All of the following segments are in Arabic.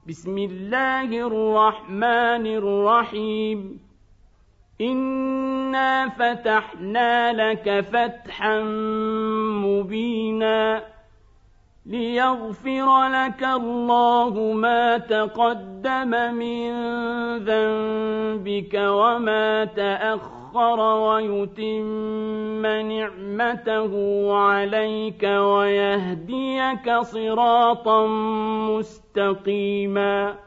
بسم الله الرحمن الرحيم إنا فتحنا لك فتحا مبينا ليغفر لك الله ما تقدم من ذنبك وما تأخر ويتم نعمته عليك ويهديك صراطا مستقيما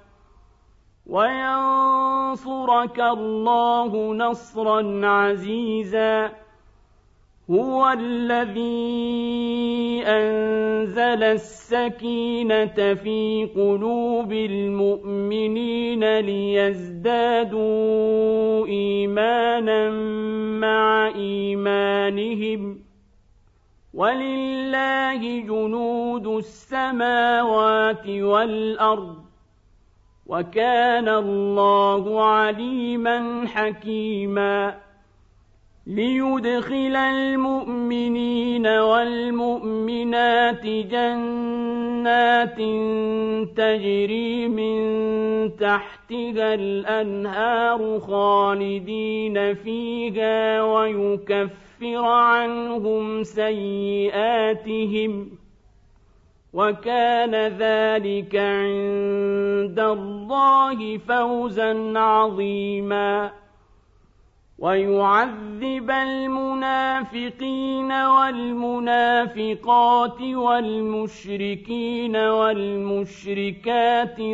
وينصرك الله نصرا عزيزا هو الذي أنزل السكينة في قلوب المؤمنين ليزدادوا إيمانا مع إيمانهم ولله جنود السماوات والأرض وكان الله عليما حكيما ليدخل المؤمنين والمؤمنات جنات تجري من تحتها الأنهار خالدين فيها ويكفر عنهم سيئاتهم وكان ذلك عند الله فوزا عظيما ويعذب المنافقين والمنافقات والمشركين والمشركات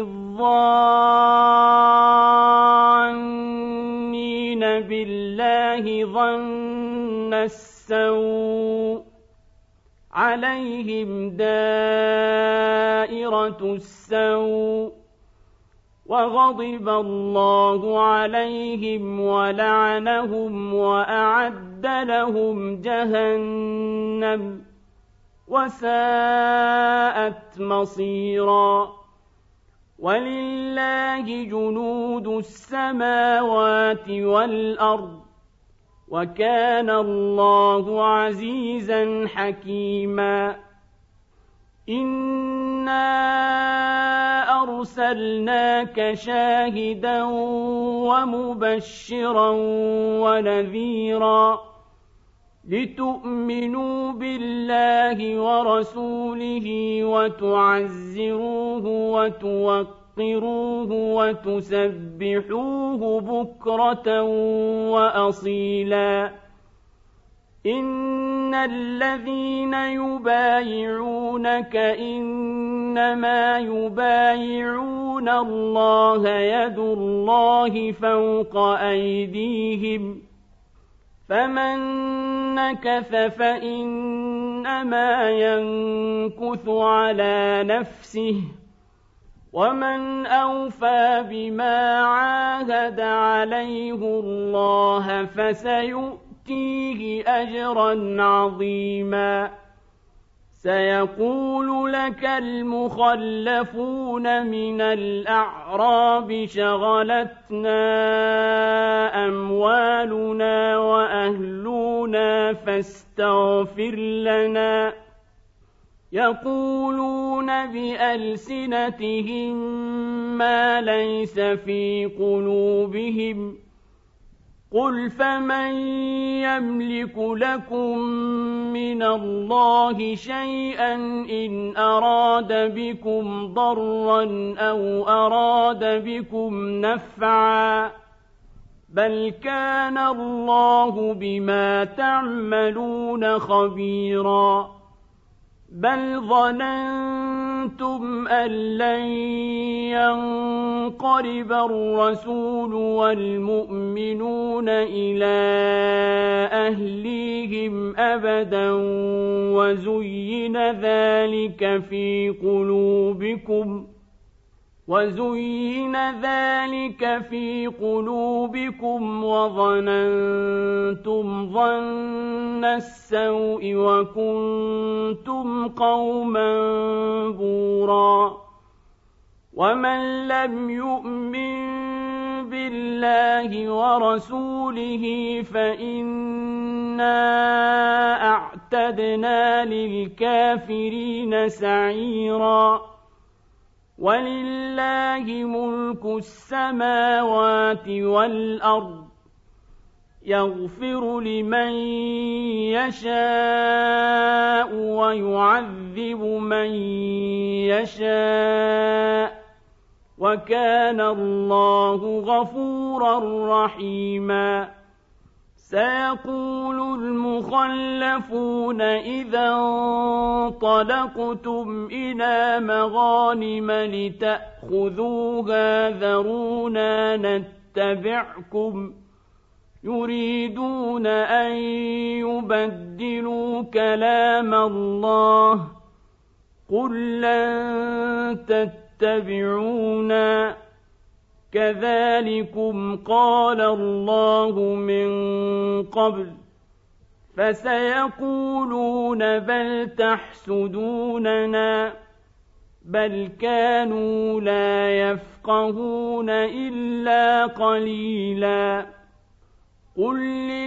الظانين بالله ظن السوء عليهم دائرة السوء وغضب الله عليهم ولعنهم وأعد لهم جهنم وساءت مصيرا ولله جنود السماوات والأرض وكان الله عزيزا حكيما إنا أرسلناك شاهدا ومبشرا ونذيرا لتؤمنوا بالله ورسوله وتعزروه وتوقروه وتسبحوه بكرة وأصيلا إن الذين يبايعونك إنما يبايعون الله يد الله فوق أيديهم فمن نكث فإنما ينكث على نفسه ومن أوفى بما عاهد عليه الله فسيؤتيه أجرا عظيما سيقول لك المخلفون من الأعراب شغلتنا أموالنا وأهلنا فاستغفر لنا يقولون بألسنتهم ما ليس في قلوبهم قل فمن يملك لكم من الله شيئا إن أراد بكم ضرا أو أراد بكم نفعا بل كان الله بما تعملون خبيرا بل ظننتم أن لن ينقلب الرسول والمؤمنون إلى أهليهم أبدا وزين ذلك في قلوبكم وظننتم ظن السوء وكنتم قوما بورا ومن لم يؤمن بالله ورسوله فإنا أعتدنا للكافرين سعيرا ولله ملك السماوات والأرض يغفر لمن يشاء ويعذب من يشاء وكان الله غفورا رحيما سيقول المخلفون إذا انطلقتم إلى مغانم لتأخذوها ذرونا نتبعكم يريدون أن يبدلوا كلام الله قل لن تتبعونا كذلكم قال الله من قبل فسيقولون بل تحسدوننا بل كانوا لا يفقهون إلا قليلا قل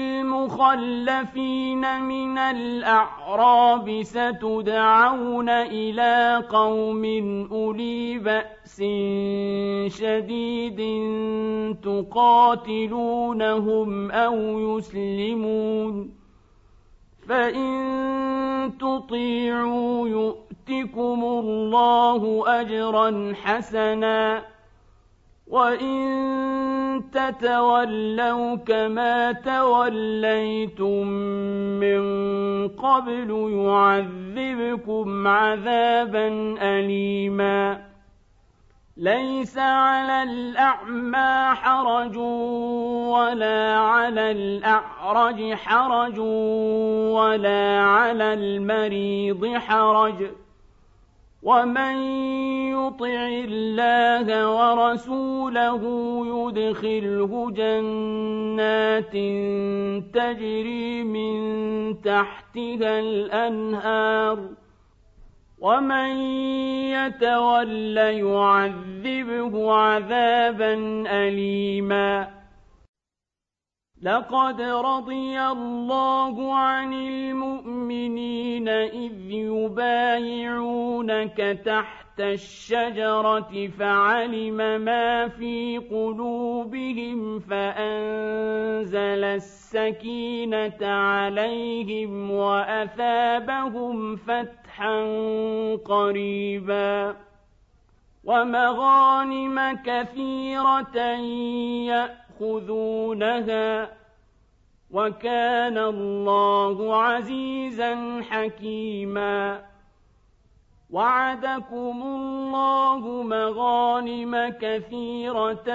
للمخلفين من الأعراب ستدعون إلى قوم أولي بأس شديد تقاتلونهم أو يسلمون فإن تطيعوا يؤتكم الله أجرا حسنا وإن تتولوا كما توليتم من قبل يعذبكم عذابا أليما ليس على الأعمى حرج ولا على الأعرج حرج ولا على المريض حرج ومن يطع الله ورسوله يدخله جنات تجري من تحتها الأنهار ومن يتول يعذبه عذابا أليما لقد رضي الله عن المؤمنين إذ يبايعونك تحت الشجرة فعلم ما في قلوبهم فأنزل السكينة عليهم وأثابهم فتحا قريبا ومغانم كثيرة يأخذونها وكان الله عزيزا حكيما وعدكم الله مغانم كثيرة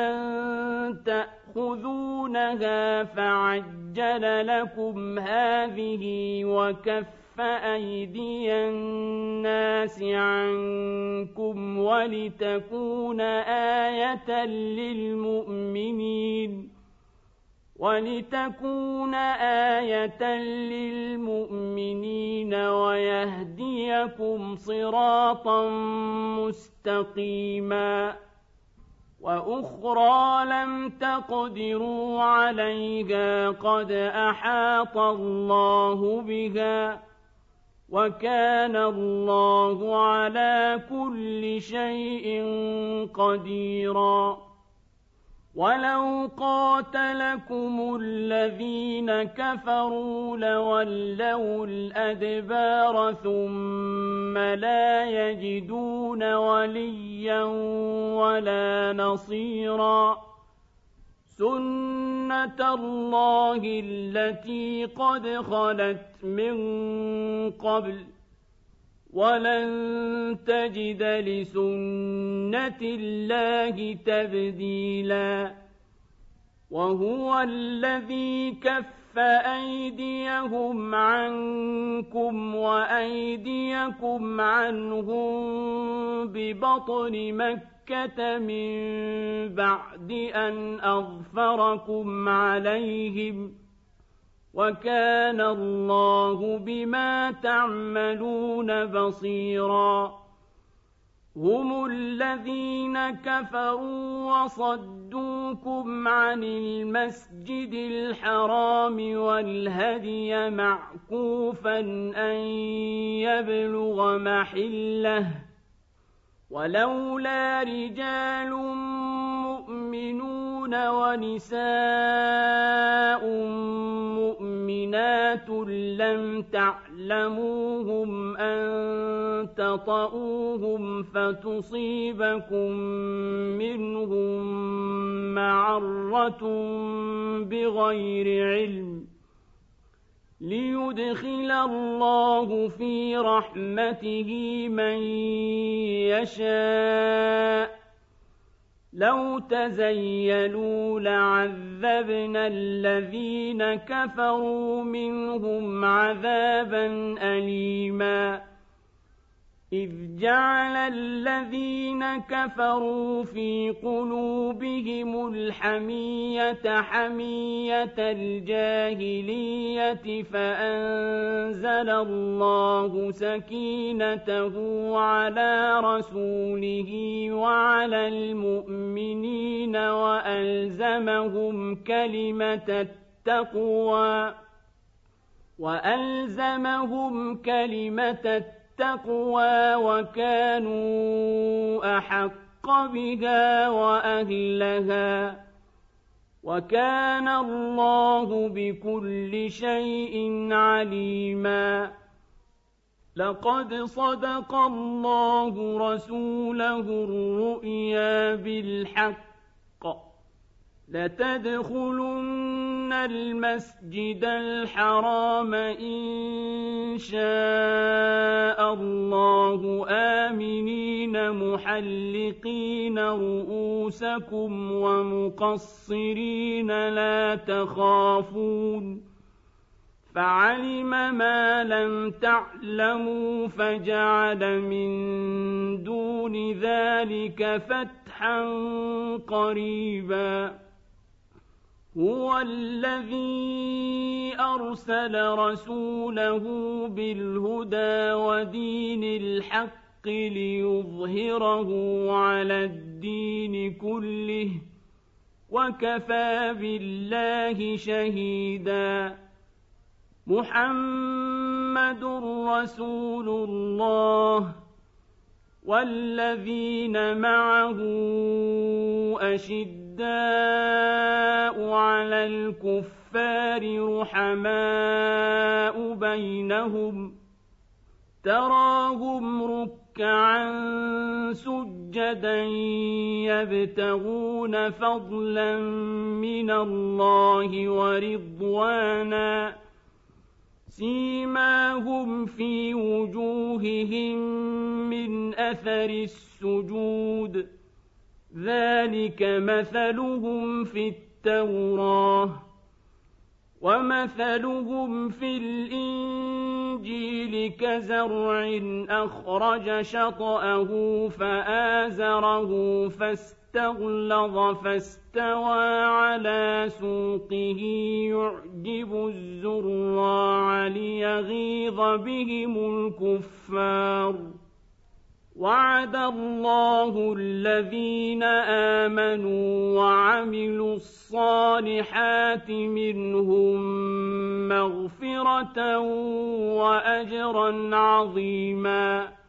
تأخذونها فعجل لكم هذه وكف أيدي الناس عنكم ولتكون آية للمؤمنين ويهديكم صراطا مستقيما وأخرى لم تقدروا عليها قد أحاط الله بها وكان الله على كل شيء قديرا ولو قاتلكم الذين كفروا لولوا الأدبار ثم لا يجدون وليا ولا نصيرا سنة الله التي قد خلت من قبل ولن تجد لسنة الله تبديلا وهو الذي كف أيديهم عنكم وأيديكم عنهم ببطن مكة من بعد أن أظفركم عليهم وكان الله بما تعملون بصيرا هم الذين كفروا وصدوكم عن المسجد الحرام والهدي معكوفا أن يبلغ محله ولولا رجال مؤمنون ونساء مؤمنات لم تعلموهم أن تطؤوهم فتصيبكم منهم معرة بغير علم ليدخل الله في رحمته من يشاء لو تزيلوا لعذبنا الذين كفروا منهم عذابا أليما إذ جعل الذين كفروا في قلوبهم الحمية حمية الجاهلية فأنزل الله سكينته على رسوله وعلى المؤمنين وألزمهم كلمة التقوى وكانوا أحق بها وأهلها وكان الله بكل شيء عليما لقد صدق الله رسوله الرؤيا بالحق لتدخلن المسجد الحرام إن شاء الله آمنين محلقين رؤوسكم ومقصرين لا تخافون فعلم ما لم تعلموا فجعل من دون ذلك فتحا قريبا هو الذي أرسل رسوله بالهدى ودين الحق ليظهره على الدين كله وكفى بالله شهيدا محمد رسول الله والذين معه أشداء على الكفار رحماء بينهم تراهم ركعا سجدا يبتغون فضلا من الله ورضوانا سيماهم في وجوههم من أثر السجود ذلك مثلهم في التوراة ومثلهم في الإنجيل كزرع أخرج شطأه فآزره فاستغلظ فاستوى على سوقه يعجب الزراع ليغيظ بهم الكفار وعد الله الذين آمنوا وعملوا الصالحات منهم مغفرة وأجرا عظيما